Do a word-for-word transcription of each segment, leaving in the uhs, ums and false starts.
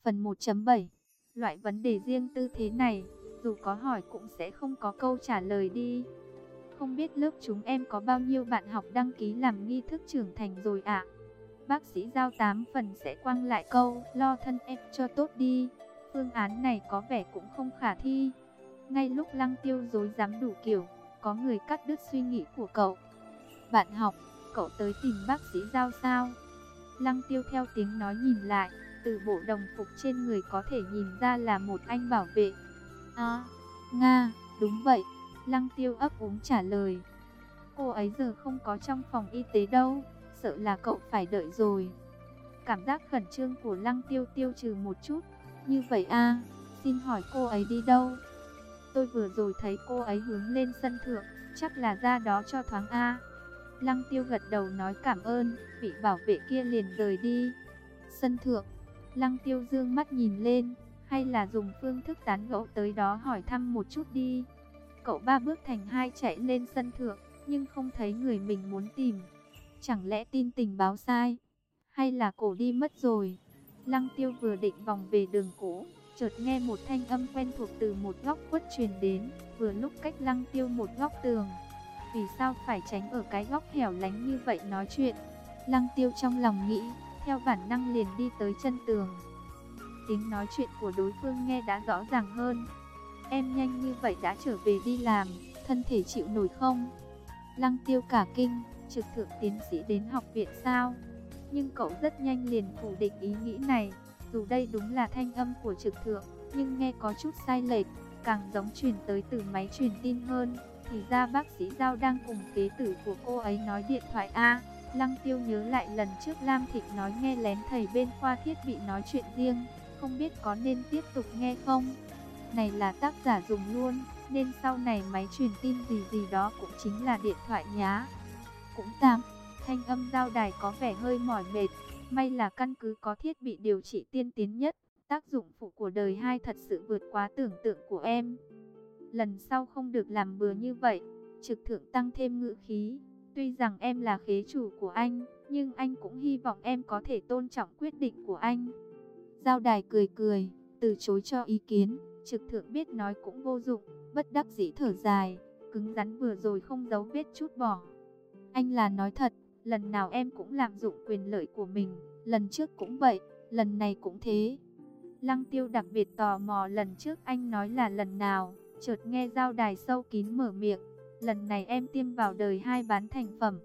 Phần một chấm bảy. Loại vấn đề riêng tư thế này, dù có hỏi cũng sẽ không có câu trả lời đi. Không biết lớp chúng em có bao nhiêu bạn học đăng ký làm nghi thức trưởng thành rồi ạ? Bác sĩ giao tám phần sẽ quăng lại câu, lo thân em cho tốt đi. Phương án này có vẻ cũng không khả thi. Ngay lúc Lăng Tiêu rối rắm đủ kiểu, có người cắt đứt suy nghĩ của cậu. Bạn học, cậu tới tìm bác sĩ giao sao? Lăng Tiêu theo tiếng nói nhìn lại, từ bộ đồng phục trên người có thể nhìn ra là một anh bảo vệ. À, Nga, đúng vậy. Lăng Tiêu ấp úng trả lời. Cô ấy giờ không có trong phòng y tế đâu, sợ là cậu phải đợi rồi. Cảm giác khẩn trương của Lăng Tiêu tiêu trừ một chút. Như vậy à, xin hỏi cô ấy đi đâu? Tôi vừa rồi thấy cô ấy hướng lên sân thượng, chắc là ra đó cho thoáng a. Lăng Tiêu gật đầu nói cảm ơn, vị bảo vệ kia liền rời đi. Sân thượng, Lăng Tiêu dương mắt nhìn lên, hay là dùng phương thức tán gẫu tới đó hỏi thăm một chút đi. Cậu ba bước thành hai chạy lên sân thượng, nhưng không thấy người mình muốn tìm. Chẳng lẽ tin tình báo sai, hay là cổ đi mất rồi? Lăng Tiêu vừa định vòng về đường cũ, chợt nghe một thanh âm quen thuộc từ một góc khuất truyền đến, vừa lúc cách Lăng Tiêu một góc tường. Vì sao phải tránh ở cái góc hẻo lánh như vậy nói chuyện? Lăng Tiêu trong lòng nghĩ, theo bản năng liền đi tới chân tường. Tiếng nói chuyện của đối phương nghe đã rõ ràng hơn. Em nhanh như vậy đã trở về đi làm, thân thể chịu nổi không? Lăng Tiêu cả kinh, trực thượng tiến sĩ đến học viện sao? Nhưng cậu rất nhanh liền phủ định ý nghĩ này. Dù đây đúng là thanh âm của trực thượng, nhưng nghe có chút sai lệch, càng giống truyền tới từ máy truyền tin hơn. Thì ra bác sĩ Giao đang cùng kế tử của cô ấy nói điện thoại a. Lăng Tiêu nhớ lại lần trước Lam Thịnh nói nghe lén thầy bên khoa thiết bị nói chuyện riêng, không biết có nên tiếp tục nghe không? Này là tác giả dùng luôn, nên sau này máy truyền tin gì gì đó cũng chính là điện thoại nhá. Cũng tạm, thanh âm Giao đài có vẻ hơi mỏi mệt, may là căn cứ có thiết bị điều trị tiên tiến nhất, tác dụng phụ của đời hai thật sự vượt quá tưởng tượng của em. Lần sau không được làm bừa như vậy. Trực thượng tăng thêm ngữ khí. Tuy rằng em là khế chủ của anh, nhưng anh cũng hy vọng em có thể tôn trọng quyết định của anh. Giao đài cười cười, từ chối cho ý kiến. Trực thượng biết nói cũng vô dụng, bất đắc dĩ thở dài, cứng rắn vừa rồi không giấu vết chút bỏ. Anh là nói thật, lần nào em cũng lạm dụng quyền lợi của mình, lần trước cũng vậy, lần này cũng thế. Lăng Tiêu đặc biệt tò mò lần trước anh nói là lần nào. Chợt nghe Giao đài sâu kín mở miệng, lần này em tiêm vào đời hai bán thành phẩm.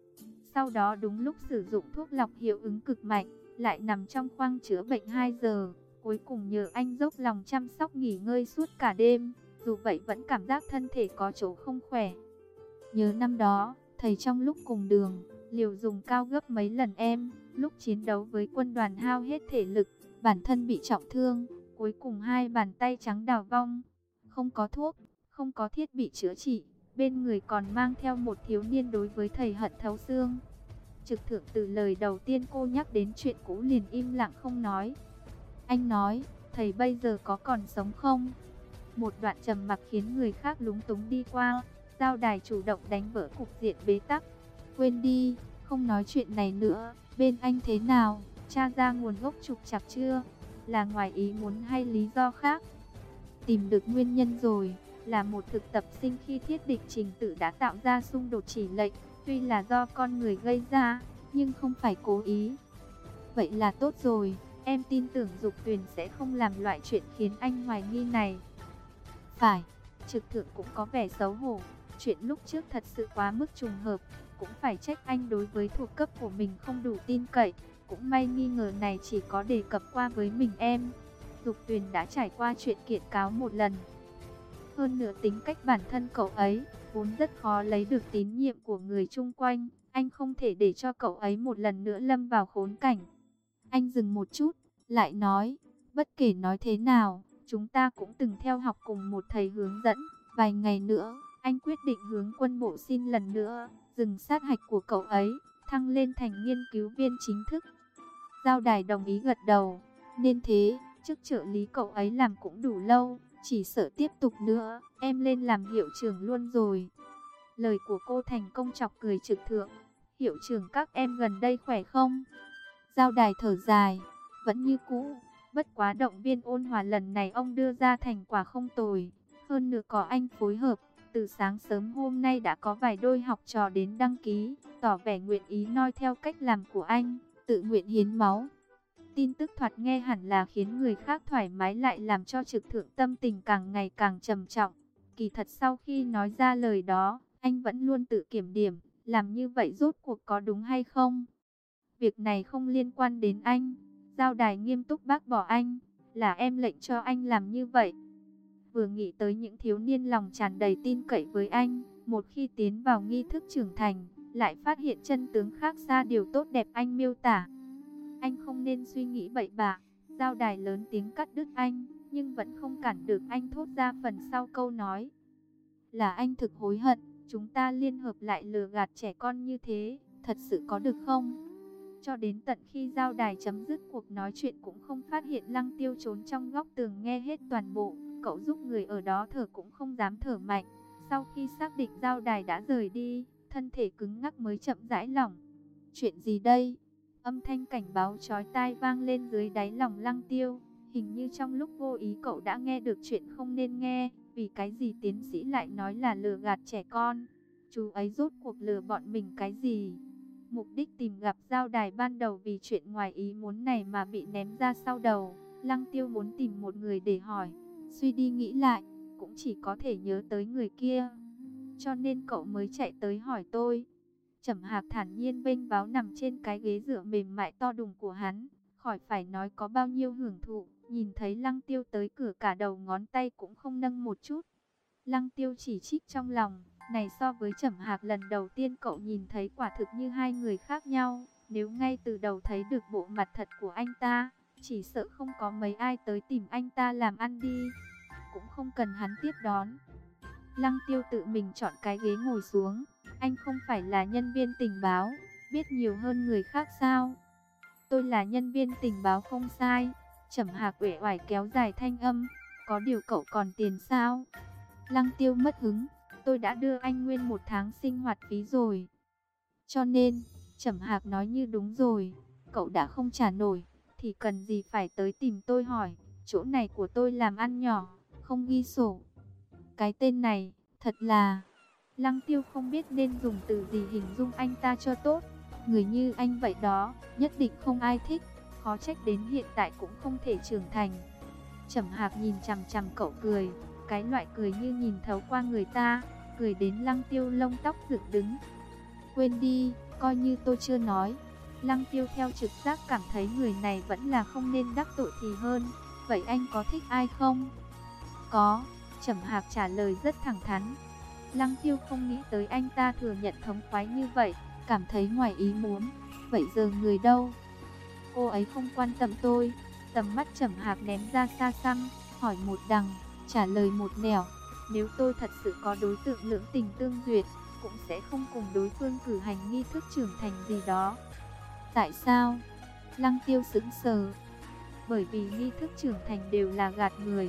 Sau đó đúng lúc sử dụng thuốc lọc hiệu ứng cực mạnh, lại nằm trong khoang chữa bệnh hai giờ. Cuối cùng nhờ anh dốc lòng chăm sóc nghỉ ngơi suốt cả đêm, dù vậy vẫn cảm giác thân thể có chỗ không khỏe. Nhớ năm đó, thầy trong lúc cùng đường, liều dùng cao gấp mấy lần em, lúc chiến đấu với quân đoàn hao hết thể lực, bản thân bị trọng thương, cuối cùng hai bàn tay trắng đào vong. Không có thuốc, không có thiết bị chữa trị, bên người còn mang theo một thiếu niên đối với thầy hận thấu xương. Trực thượng từ lời đầu tiên cô nhắc đến chuyện cũ liền im lặng không nói. Anh nói, thầy bây giờ có còn sống không? Một đoạn trầm mặc khiến người khác lúng túng đi qua. Giao đài chủ động đánh vỡ cục diện bế tắc. Quên đi, không nói chuyện này nữa. Bên anh thế nào? Tra ra nguồn gốc trục trặc chưa? Là ngoài ý muốn hay lý do khác? Tìm được nguyên nhân rồi, là một thực tập sinh khi thiết định trình tự đã tạo ra xung đột chỉ lệnh, tuy là do con người gây ra, nhưng không phải cố ý. Vậy là tốt rồi, em tin tưởng Dục Tuyền sẽ không làm loại chuyện khiến anh hoài nghi này. Phải, trực thượng cũng có vẻ xấu hổ, chuyện lúc trước thật sự quá mức trùng hợp, cũng phải trách anh đối với thuộc cấp của mình không đủ tin cậy, cũng may nghi ngờ này chỉ có đề cập qua với mình em. Dục Tuyền đã trải qua chuyện kiện cáo một lần. Hơn nữa tính cách bản thân cậu ấy, vốn rất khó lấy được tín nhiệm của người chung quanh. Anh không thể để cho cậu ấy một lần nữa lâm vào khốn cảnh. Anh dừng một chút, lại nói, bất kể nói thế nào, chúng ta cũng từng theo học cùng một thầy hướng dẫn. Vài ngày nữa, anh quyết định hướng quân bộ xin lần nữa, dừng sát hạch của cậu ấy, thăng lên thành nghiên cứu viên chính thức. Giao đài đồng ý gật đầu, nên thế. Chức trợ lý cậu ấy làm cũng đủ lâu, chỉ sợ tiếp tục nữa, em lên làm hiệu trưởng luôn rồi. Lời của cô thành công chọc cười trực thượng. Hiệu trưởng các em gần đây khỏe không? Giao đài thở dài, vẫn như cũ, Bất quá động viên ôn hòa lần này ông đưa ra thành quả không tồi. Hơn nữa có anh phối hợp, từ sáng sớm hôm nay đã có vài đôi học trò đến đăng ký, tỏ vẻ nguyện ý noi theo cách làm của anh, tự nguyện hiến máu. Tin tức thoạt nghe hẳn là khiến người khác thoải mái, lại làm cho Trực Thượng tâm tình càng ngày càng trầm trọng. Kỳ thật sau khi nói ra lời đó, anh vẫn luôn tự kiểm điểm, làm như vậy rốt cuộc có đúng hay không? Việc này không liên quan đến anh. Giao Đài nghiêm túc bác bỏ anh, là em lệnh cho anh làm như vậy. Vừa nghĩ tới những thiếu niên lòng tràn đầy tin cậy với anh, một khi tiến vào nghi thức trưởng thành, lại phát hiện chân tướng khác xa điều tốt đẹp anh miêu tả. Anh không nên suy nghĩ bậy bạ. Giao Đài lớn tiếng cắt đứt anh, nhưng vẫn không cản được anh thốt ra phần sau câu nói. Là anh thực hối hận, chúng ta liên hợp lại lừa gạt trẻ con như thế, thật sự có được không? Cho đến tận khi Giao Đài chấm dứt cuộc nói chuyện cũng không phát hiện Lăng Tiêu trốn trong góc tường nghe hết toàn bộ. Cậu giúp người ở đó thở cũng không dám thở mạnh. Sau khi xác định Giao Đài đã rời đi, thân thể cứng ngắc mới chậm rãi lỏng. Chuyện gì đây? Âm thanh cảnh báo chói tai vang lên dưới đáy lòng Lăng Tiêu. Hình như trong lúc vô ý cậu đã nghe được chuyện không nên nghe. Vì cái gì tiến sĩ lại nói là lừa gạt trẻ con? Chú ấy rốt cuộc lừa bọn mình cái gì? Mục đích tìm gặp Giao Đài ban đầu vì chuyện ngoài ý muốn này mà bị ném ra sau đầu. Lăng Tiêu muốn tìm một người để hỏi. Suy đi nghĩ lại, cũng chỉ có thể nhớ tới người kia. Cho nên cậu mới chạy tới hỏi tôi. Trầm Hạc thản nhiên vênh váo nằm trên cái ghế dựa mềm mại to đùng của hắn. Khỏi phải nói có bao nhiêu hưởng thụ. Nhìn thấy Lăng Tiêu tới cửa cả đầu ngón tay cũng không nâng một chút. Lăng Tiêu chỉ trích trong lòng. Này so với Trầm Hạc lần đầu tiên cậu nhìn thấy quả thực như hai người khác nhau. Nếu ngay từ đầu thấy được bộ mặt thật của anh ta, chỉ sợ không có mấy ai tới tìm anh ta làm ăn đi. Cũng không cần hắn tiếp đón. Lăng Tiêu tự mình chọn cái ghế ngồi xuống. Anh không phải là nhân viên tình báo, biết nhiều hơn người khác sao? Tôi là nhân viên tình báo không sai. Trầm Hạc uể oải kéo dài thanh âm. Có điều cậu còn tiền sao? Lăng Tiêu mất hứng. Tôi đã đưa anh nguyên một tháng sinh hoạt phí rồi. Cho nên, Trầm Hạc nói như đúng rồi. Cậu đã không trả nổi, thì cần gì phải tới tìm tôi hỏi. Chỗ này của tôi làm ăn nhỏ, không ghi sổ. Cái tên này, thật là... Lăng Tiêu không biết nên dùng từ gì hình dung anh ta cho tốt. Người như anh vậy đó, nhất định không ai thích. Khó trách đến hiện tại cũng không thể trưởng thành. Trầm Hạc nhìn chằm chằm cậu cười. Cái loại cười như nhìn thấu qua người ta. Cười đến Lăng Tiêu lông tóc dựng đứng. Quên đi, coi như tôi chưa nói. Lăng Tiêu theo trực giác cảm thấy người này vẫn là không nên đắc tội thì hơn. Vậy anh có thích ai không? Có, Trầm Hạc trả lời rất thẳng thắn. Lăng Tiêu không nghĩ tới anh ta thừa nhận thống khoái như vậy, cảm thấy ngoài ý muốn. Vậy giờ người đâu? Cô ấy không quan tâm tôi. Tầm mắt Trầm Hạc ném ra xa xăm, hỏi một đằng, trả lời một nẻo. Nếu tôi thật sự có đối tượng lưỡng tình tương duyệt, cũng sẽ không cùng đối phương cử hành nghi thức trưởng thành gì đó. Tại sao? Lăng Tiêu sững sờ. Bởi vì nghi thức trưởng thành đều là gạt người.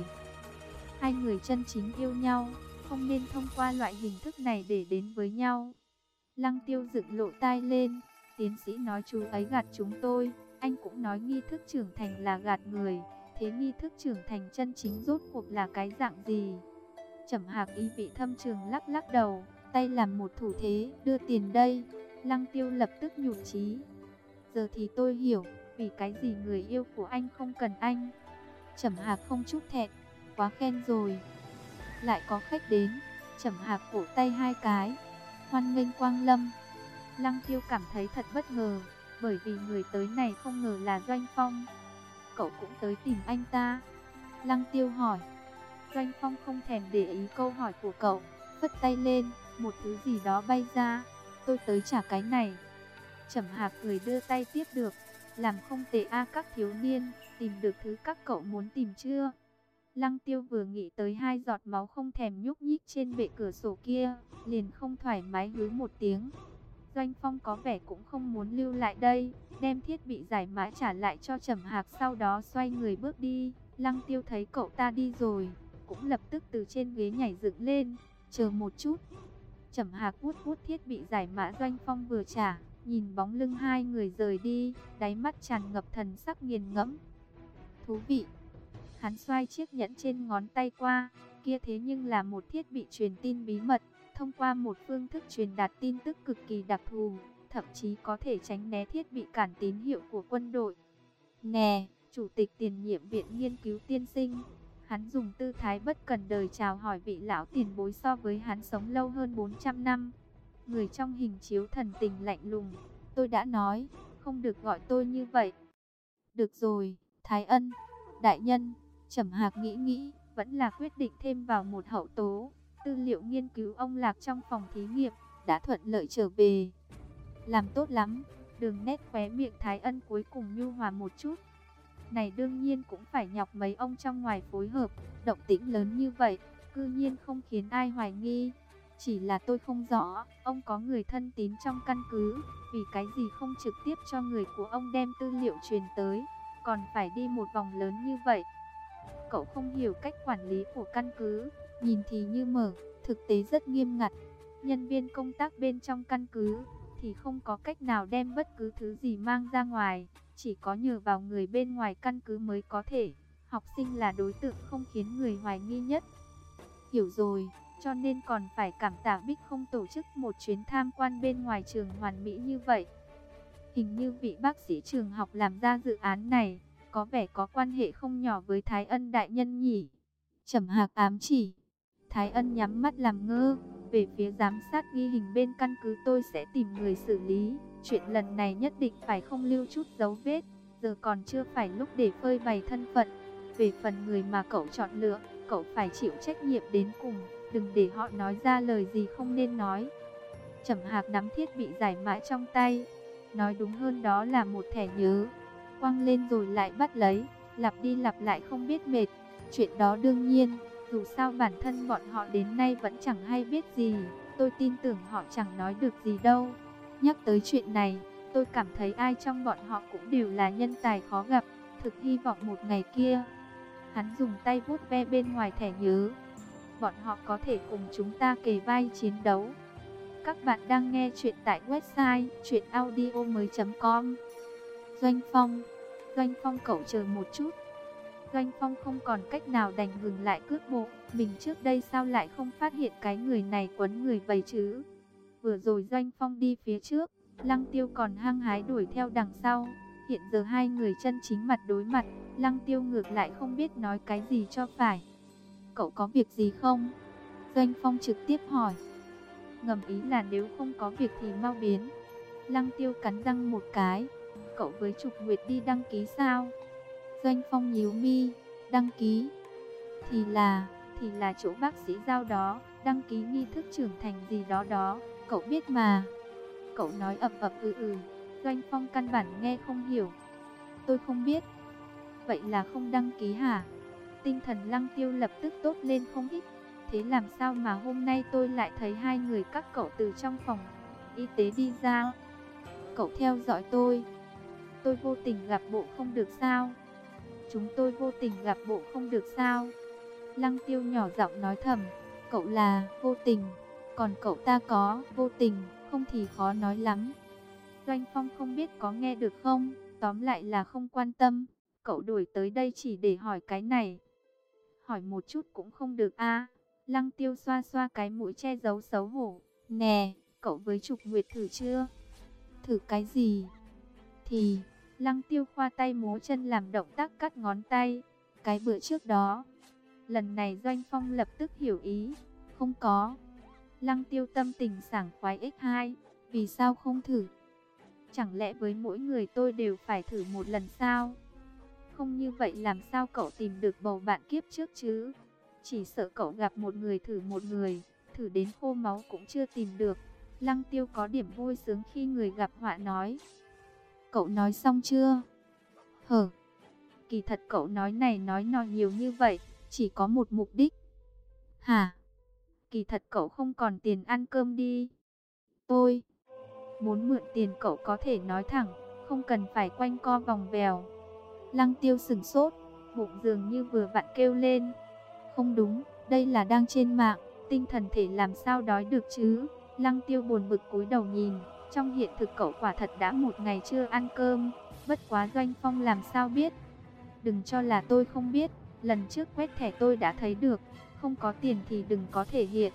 Hai người chân chính yêu nhau, không nên thông qua loại hình thức này để đến với nhau. Lăng Tiêu dựng lộ tai lên. Tiến sĩ nói chú ấy gạt chúng tôi. Anh cũng nói nghi thức trưởng thành là gạt người. Thế nghi thức trưởng thành chân chính rốt cuộc là cái dạng gì? Trầm Hạc ý vị thâm trường lắc lắc đầu, tay làm một thủ thế, đưa tiền đây. Lăng Tiêu lập tức nhụt chí. Giờ thì tôi hiểu, vì cái gì người yêu của anh không cần anh. Trầm Hạc không chút thẹn, quá khen rồi. Lại có khách đến. Trầm Hạc vỗ tay hai cái, hoan nghênh quang lâm. Lăng Tiêu cảm thấy thật bất ngờ, bởi vì người tới này không ngờ là Doanh Phong. Cậu cũng tới tìm anh ta? Lăng Tiêu hỏi. Doanh Phong không thèm để ý câu hỏi của cậu, phất tay lên, một thứ gì đó bay ra. Tôi tới trả cái này. Trầm Hạc cười đưa tay tiếp được. Làm không tệ a các thiếu niên, tìm được thứ các cậu muốn tìm chưa? Lăng Tiêu vừa nghĩ tới hai giọt máu không thèm nhúc nhích trên bệ cửa sổ kia, liền không thoải mái hứ một tiếng. Doanh Phong có vẻ cũng không muốn lưu lại đây, đem thiết bị giải mã trả lại cho Trầm Hạc, sau đó xoay người bước đi. Lăng Tiêu thấy cậu ta đi rồi, cũng lập tức từ trên ghế nhảy dựng lên, chờ một chút. Trầm Hạc vuốt vuốt thiết bị giải mã Doanh Phong vừa trả, nhìn bóng lưng hai người rời đi, đáy mắt tràn ngập thần sắc nghiền ngẫm. thú vị. Hắn xoay chiếc nhẫn trên ngón tay qua, kia thế nhưng là một thiết bị truyền tin bí mật, thông qua một phương thức truyền đạt tin tức cực kỳ đặc thù, thậm chí có thể tránh né thiết bị cản tín hiệu của quân đội. Nè, Chủ tịch tiền nhiệm Viện Nghiên cứu tiên sinh. Hắn dùng tư thái bất cần đời chào hỏi vị lão tiền bối so với hắn sống lâu hơn bốn trăm năm. Người trong hình chiếu thần tình lạnh lùng. Tôi đã nói, không được gọi tôi như vậy. Được rồi, Thái Ân, đại nhân. Trầm Hạc nghĩ nghĩ, vẫn là quyết định thêm vào một hậu tố. Tư liệu nghiên cứu ông Lạc trong phòng thí nghiệm đã thuận lợi trở về. Làm tốt lắm. Đường nét khóe miệng Thái Ân cuối cùng nhu hòa một chút. Này đương nhiên cũng phải nhọc mấy ông trong ngoài phối hợp. Động tĩnh lớn như vậy, cư nhiên không khiến ai hoài nghi. Chỉ là tôi không rõ, ông có người thân tín trong căn cứ, vì cái gì không trực tiếp cho người của ông đem tư liệu truyền tới, còn phải đi một vòng lớn như vậy. Cậu không hiểu cách quản lý của căn cứ, nhìn thì như mở, thực tế rất nghiêm ngặt. Nhân viên công tác bên trong căn cứ thì không có cách nào đem bất cứ thứ gì mang ra ngoài, chỉ có nhờ vào người bên ngoài căn cứ mới có thể. Học sinh là đối tượng không khiến người hoài nghi nhất. Hiểu rồi, cho nên còn phải cảm tạ Bích không tổ chức một chuyến tham quan bên ngoài trường hoàn mỹ như vậy. Hình như vị bác sĩ trường học làm ra dự án này, có vẻ có quan hệ không nhỏ với Thái Ân đại nhân nhỉ. Trầm Hạc ám chỉ. Thái Ân nhắm mắt làm ngơ. Về phía giám sát ghi hình bên căn cứ tôi sẽ tìm người xử lý. Chuyện lần này nhất định phải không lưu chút dấu vết. Giờ còn chưa phải lúc để phơi bày thân phận. Về phần người mà cậu chọn lựa, cậu phải chịu trách nhiệm đến cùng. Đừng để họ nói ra lời gì không nên nói. Trầm Hạc nắm thiết bị giải mã trong tay. Nói đúng hơn đó là một thẻ nhớ. Quăng lên rồi lại bắt lấy, lặp đi lặp lại không biết mệt. Chuyện đó đương nhiên, dù sao bản thân bọn họ đến nay vẫn chẳng hay biết gì. Tôi tin tưởng họ chẳng nói được gì đâu. Nhắc tới chuyện này, tôi cảm thấy ai trong bọn họ cũng đều là nhân tài khó gặp. Thực hy vọng một ngày kia. Hắn dùng tay vuốt ve bên ngoài thẻ nhớ. Bọn họ có thể cùng chúng ta kề vai chiến đấu. Các bạn đang nghe chuyện tại website truyện audio mới chấm com. Doanh Phong, Doanh Phong cậu chờ một chút. Doanh Phong không còn cách nào đành ngừng lại cước bộ. Mình trước đây sao lại không phát hiện cái người này quấn người vậy chứ? Vừa rồi Doanh Phong đi phía trước, Lăng Tiêu còn hăng hái đuổi theo đằng sau. Hiện giờ hai người chân chính mặt đối mặt, Lăng Tiêu ngược lại không biết nói cái gì cho phải. Cậu có việc gì không? Doanh Phong trực tiếp hỏi. Ngầm ý là nếu không có việc thì mau biến. Lăng Tiêu cắn răng một cái. Cậu với Trục Nguyệt đi đăng ký sao? Doanh Phong nhíu mi. Đăng ký? Thì là, thì là chỗ bác sĩ giao đó. Đăng ký nghi thức trưởng thành gì đó đó. Cậu biết mà. Cậu nói ập ập ừ ừ. Doanh Phong căn bản nghe không hiểu. Tôi không biết. Vậy là không đăng ký hả? Tinh thần Lăng Tiêu lập tức tốt lên không ít. Thế làm sao mà hôm nay tôi lại thấy hai người các cậu từ trong phòng y tế đi ra? Cậu theo dõi tôi. Tôi vô tình gặp bộ không được sao? Chúng tôi vô tình gặp bộ không được sao? Lăng Tiêu nhỏ giọng nói thầm. Cậu là vô tình, còn cậu ta có vô tình, không thì khó nói lắm. Doanh Phong không biết có nghe được không? Tóm lại là không quan tâm. Cậu đuổi tới đây chỉ để hỏi cái này. Hỏi một chút cũng không được a à? Lăng Tiêu xoa xoa cái mũi che giấu xấu hổ. Nè, cậu với Trục Nguyệt thử chưa? Thử cái gì? Thì, Lăng Tiêu khoa tay múa chân làm động tác cắt ngón tay. Cái bữa trước đó. Lần này Doanh Phong lập tức hiểu ý. Không có. Lăng Tiêu tâm tình sảng khoái nhân hai. Vì sao không thử? Chẳng lẽ với mỗi người tôi đều phải thử một lần sao? Không như vậy làm sao cậu tìm được bầu bạn kiếp trước chứ? Chỉ sợ cậu gặp một người thử một người, thử đến khô máu cũng chưa tìm được. Lăng Tiêu có điểm vui sướng khi người gặp họa nói. Cậu nói xong chưa? Hờ, kỳ thật cậu nói này nói nọ nhiều như vậy, chỉ có một mục đích. Hả? Kỳ thật cậu không còn tiền ăn cơm đi. Tôi muốn mượn tiền cậu có thể nói thẳng, không cần phải quanh co vòng vèo. Lăng Tiêu sửng sốt, bụng dường như vừa vặn kêu lên. Không đúng, đây là đang trên mạng, tinh thần thể làm sao đói được chứ? Lăng Tiêu buồn bực cúi đầu nhìn, trong hiện thực cậu quả thật đã một ngày chưa ăn cơm, bất quá Doanh Phong làm sao biết? đừng cho là tôi không biết, lần trước quét thẻ tôi đã thấy được, không có tiền thì đừng có thể hiện.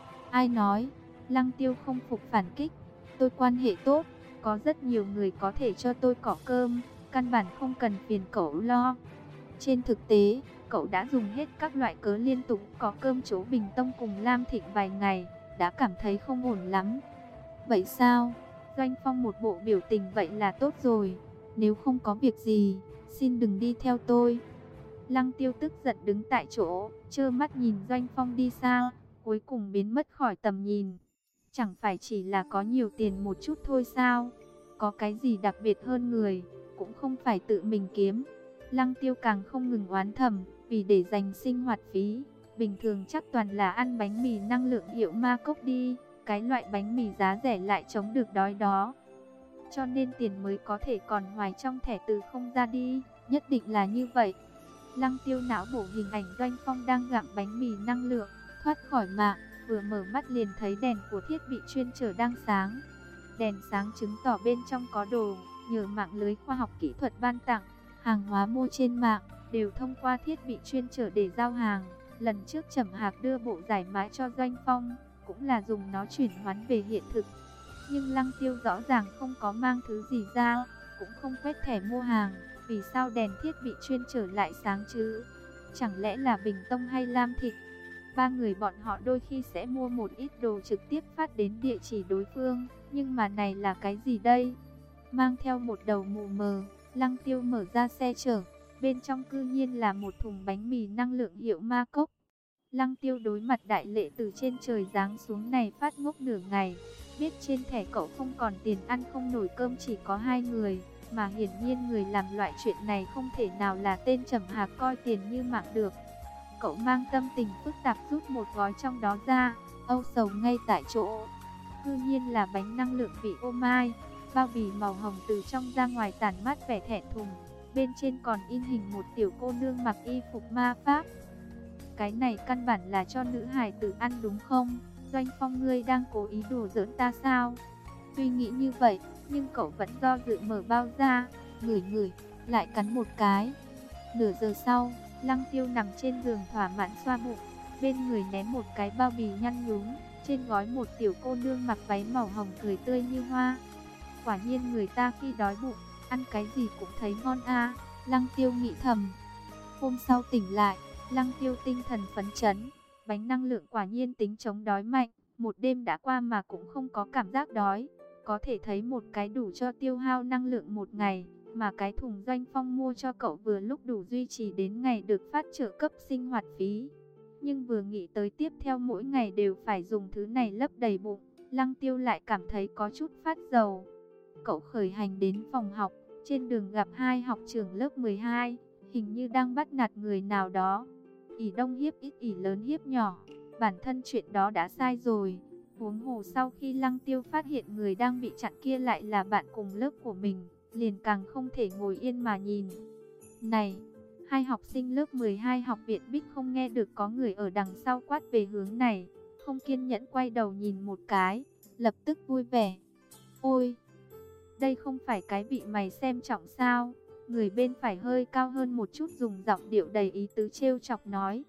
Ai nói? Lăng Tiêu không phục phản kích, tôi quan hệ tốt, có rất nhiều người có thể cho tôi cỏ cơm, căn bản không cần phiền cậu lo. Trên thực tế, cậu đã dùng hết các loại cớ liên tục có cơm chỗ Bình Tông cùng Lam Thịnh vài ngày, đã cảm thấy không ổn lắm. Vậy sao? Doanh Phong một bộ biểu tình vậy là tốt rồi, nếu không có việc gì, xin đừng đi theo tôi. Lăng Tiêu tức giận đứng tại chỗ, trơ mắt nhìn Doanh Phong đi xa, cuối cùng biến mất khỏi tầm nhìn. Chẳng phải chỉ là có nhiều tiền một chút thôi sao? Có cái gì đặc biệt hơn người, cũng không phải tự mình kiếm. Lăng Tiêu càng không ngừng oán thầm, vì để dành sinh hoạt phí, bình thường chắc toàn là ăn bánh mì năng lượng hiệu Ma Cốc đi, cái loại bánh mì giá rẻ lại chống được đói đó. Cho nên tiền mới có thể còn hoài trong thẻ từ không ra đi, nhất định là như vậy. Lăng Tiêu não bổ hình ảnh Doanh Phong đang gặm bánh mì năng lượng, thoát khỏi mạng, vừa mở mắt liền thấy đèn của thiết bị chuyên chở đang sáng. Đèn sáng chứng tỏ bên trong có đồ, nhờ mạng lưới khoa học kỹ thuật ban tặng, hàng hóa mua trên mạng, đều thông qua thiết bị chuyên chở để giao hàng. Lần trước Trầm Hạc đưa bộ giải mã cho Doanh Phong, cũng là dùng nó chuyển hoán về hiện thực. Nhưng Lăng Tiêu rõ ràng không có mang thứ gì ra, cũng không quét thẻ mua hàng, vì sao đèn thiết bị chuyên chở lại sáng chứ? Chẳng lẽ là Bình Tông hay Lam Thịnh? Ba người bọn họ đôi khi sẽ mua một ít đồ trực tiếp phát đến địa chỉ đối phương, nhưng mà này là cái gì đây? Mang theo một đầu mù mờ, Lăng Tiêu mở ra xe chở, bên trong cư nhiên là một thùng bánh mì năng lượng hiệu Ma Cốc. Lăng Tiêu đối mặt đại lệ từ trên trời giáng xuống này phát ngốc nửa ngày, biết trên thẻ cậu không còn tiền ăn không nổi cơm chỉ có hai người, mà hiển nhiên người làm loại chuyện này không thể nào là tên Trầm Hạc coi tiền như mạng được. Cậu mang tâm tình phức tạp rút một gói trong đó ra, âu sầu ngay tại chỗ. Cư nhiên là bánh năng lượng vị ô mai, bao bì màu hồng từ trong ra ngoài tản mát vẻ thẹn thùng, bên trên còn in hình một tiểu cô nương mặc y phục ma pháp. Cái này căn bản là cho nữ hài tử ăn đúng không? Doanh Phong, ngươi đang cố ý đùa giỡn ta sao? Tuy nghĩ như vậy, nhưng cậu vẫn do dự mở bao ra, ngửi ngửi, lại cắn một cái. Nửa giờ sau, Lăng Tiêu nằm trên giường thỏa mãn xoa bụng, bên người ném một cái bao bì nhăn nhúm, trên gói một tiểu cô nương mặc váy màu hồng cười tươi như hoa. Quả nhiên người ta khi đói bụng, ăn cái gì cũng thấy ngon a. Lăng Tiêu nghĩ thầm. Hôm sau tỉnh lại, Lăng Tiêu tinh thần phấn chấn, bánh năng lượng quả nhiên tính chống đói mạnh, một đêm đã qua mà cũng không có cảm giác đói. Có thể thấy một cái đủ cho tiêu hao năng lượng một ngày, mà cái thùng Doanh Phong mua cho cậu vừa lúc đủ duy trì đến ngày được phát trợ cấp sinh hoạt phí. Nhưng vừa nghĩ tới tiếp theo mỗi ngày đều phải dùng thứ này lấp đầy bụng, Lăng Tiêu lại cảm thấy có chút phát dầu. Cậu khởi hành đến phòng học, trên đường gặp hai học trưởng lớp mười hai, hình như đang bắt nạt người nào đó. Ỷ đông hiếp ít, ỷ lớn hiếp nhỏ, bản thân chuyện đó đã sai rồi. Huống hồ sau khi Lăng Tiêu phát hiện người đang bị chặn kia lại là bạn cùng lớp của mình, liền càng không thể ngồi yên mà nhìn. Này, hai học sinh lớp mười hai học viện Bích không nghe được có người ở đằng sau quát về hướng này, không kiên nhẫn quay đầu nhìn một cái, lập tức vui vẻ. Ôi, đây không phải cái vị mày xem trọng sao? Người bên phải hơi cao hơn một chút dùng giọng điệu đầy ý tứ trêu chọc nói.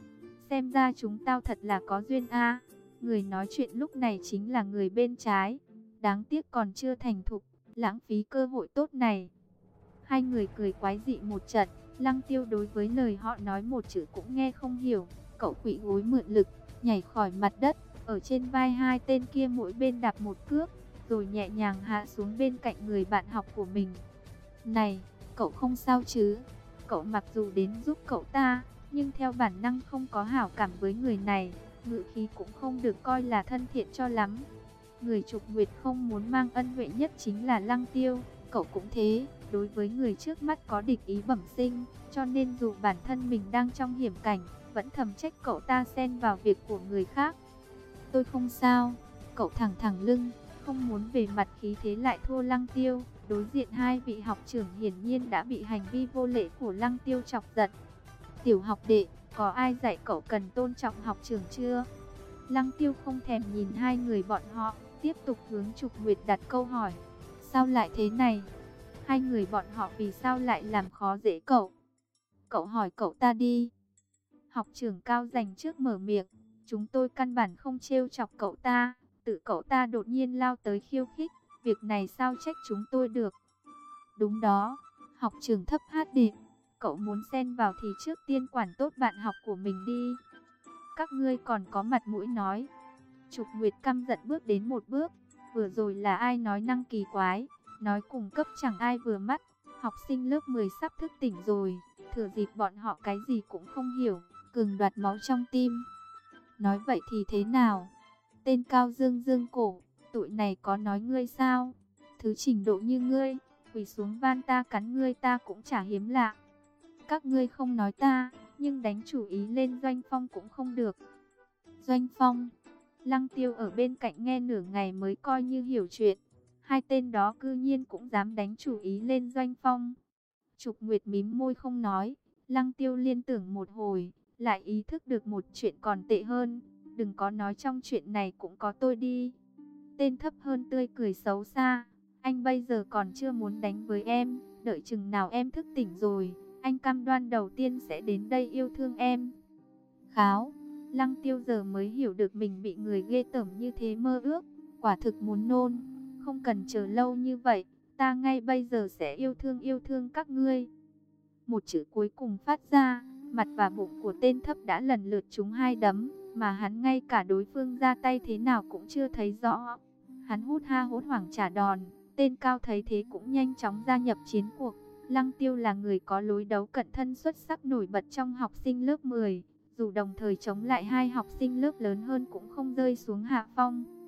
Xem ra chúng tao thật là có duyên a. Người nói chuyện lúc này chính là người bên trái. Đáng tiếc còn chưa thành thục, lãng phí cơ hội tốt này. Hai người cười quái dị một trận, Lăng Tiêu đối với lời họ nói một chữ cũng nghe không hiểu. Cậu quỵ gối mượn lực, nhảy khỏi mặt đất, ở trên vai hai tên kia mỗi bên đạp một cước, rồi nhẹ nhàng hạ xuống bên cạnh người bạn học của mình. Này, cậu không sao chứ? Cậu mặc dù đến giúp cậu ta, nhưng theo bản năng không có hảo cảm với người này, ngữ khí cũng không được coi là thân thiện cho lắm. Người Trục Nguyệt không muốn mang ân huệ nhất chính là Lăng Tiêu, cậu cũng thế, đối với người trước mắt có địch ý bẩm sinh, cho nên dù bản thân mình đang trong hiểm cảnh, vẫn thầm trách cậu ta xen vào việc của người khác. Tôi không sao, cậu thẳng thẳng lưng, không muốn về mặt khí thế lại thua Lăng Tiêu. Đối diện hai vị học trưởng hiển nhiên đã bị hành vi vô lễ của Lăng Tiêu chọc giận. Tiểu học đệ, có ai dạy cậu cần tôn trọng học trưởng chưa? Lăng Tiêu không thèm nhìn hai người bọn họ, tiếp tục hướng Trục Nguyệt đặt câu hỏi. Sao lại thế này? Hai người bọn họ vì sao lại làm khó dễ cậu? cậu hỏi cậu ta đi. Học trưởng Cao dành trước mở miệng. Chúng tôi căn bản không trêu chọc cậu ta. Tự cậu ta đột nhiên lao tới khiêu khích. Việc này sao trách chúng tôi được. Đúng đó. Học trưởng thấp hát đệm. Cậu muốn xen vào thì trước tiên quản tốt bạn học của mình đi. Các ngươi còn có mặt mũi nói. Trục Nguyệt căm giận bước đến một bước. Vừa rồi là ai nói năng kỳ quái. Nói cùng cấp chẳng ai vừa mắt. Học sinh lớp mười sắp thức tỉnh rồi. Thừa dịp bọn họ cái gì cũng không hiểu. Cường đoạt máu trong tim. Nói vậy thì thế nào? Tên Cao dương dương cổ. Tụi này có nói ngươi sao? Thứ trình độ như ngươi, quỳ xuống van ta cắn ngươi ta cũng chả hiếm lạ. Các ngươi không nói ta, nhưng đánh chủ ý lên Doanh Phong cũng không được. Doanh Phong, Lăng Tiêu ở bên cạnh nghe nửa ngày mới coi như hiểu chuyện. Hai tên đó cư nhiên cũng dám đánh chủ ý lên Doanh Phong. Trục Nguyệt mím môi không nói. Lăng Tiêu liên tưởng một hồi, lại ý thức được một chuyện còn tệ hơn. Đừng có nói trong chuyện này cũng có tôi đi. Tên thấp hơn tươi cười xấu xa. Anh bây giờ còn chưa muốn đánh với em. Đợi chừng nào em thức tỉnh rồi, anh cam đoan đầu tiên sẽ đến đây yêu thương em. Kháo. Lăng Tiêu giờ mới hiểu được mình bị người ghê tởm như thế mơ ước. Quả thực muốn nôn. Không cần chờ lâu như vậy. Ta ngay bây giờ sẽ yêu thương yêu thương các ngươi. Một chữ cuối cùng phát ra. Mặt và bụng của tên thấp đã lần lượt trúng hai đấm. Mà hắn ngay cả đối phương ra tay thế nào cũng chưa thấy rõ. Hắn hút ha hốt hoảng trả đòn. Tên Cao thấy thế cũng nhanh chóng gia nhập chiến cuộc. Lăng Tiêu là người có lối đấu cận thân xuất sắc nổi bật trong học sinh lớp mười. Dù đồng thời chống lại hai học sinh lớp lớn hơn cũng không rơi xuống hạ phong.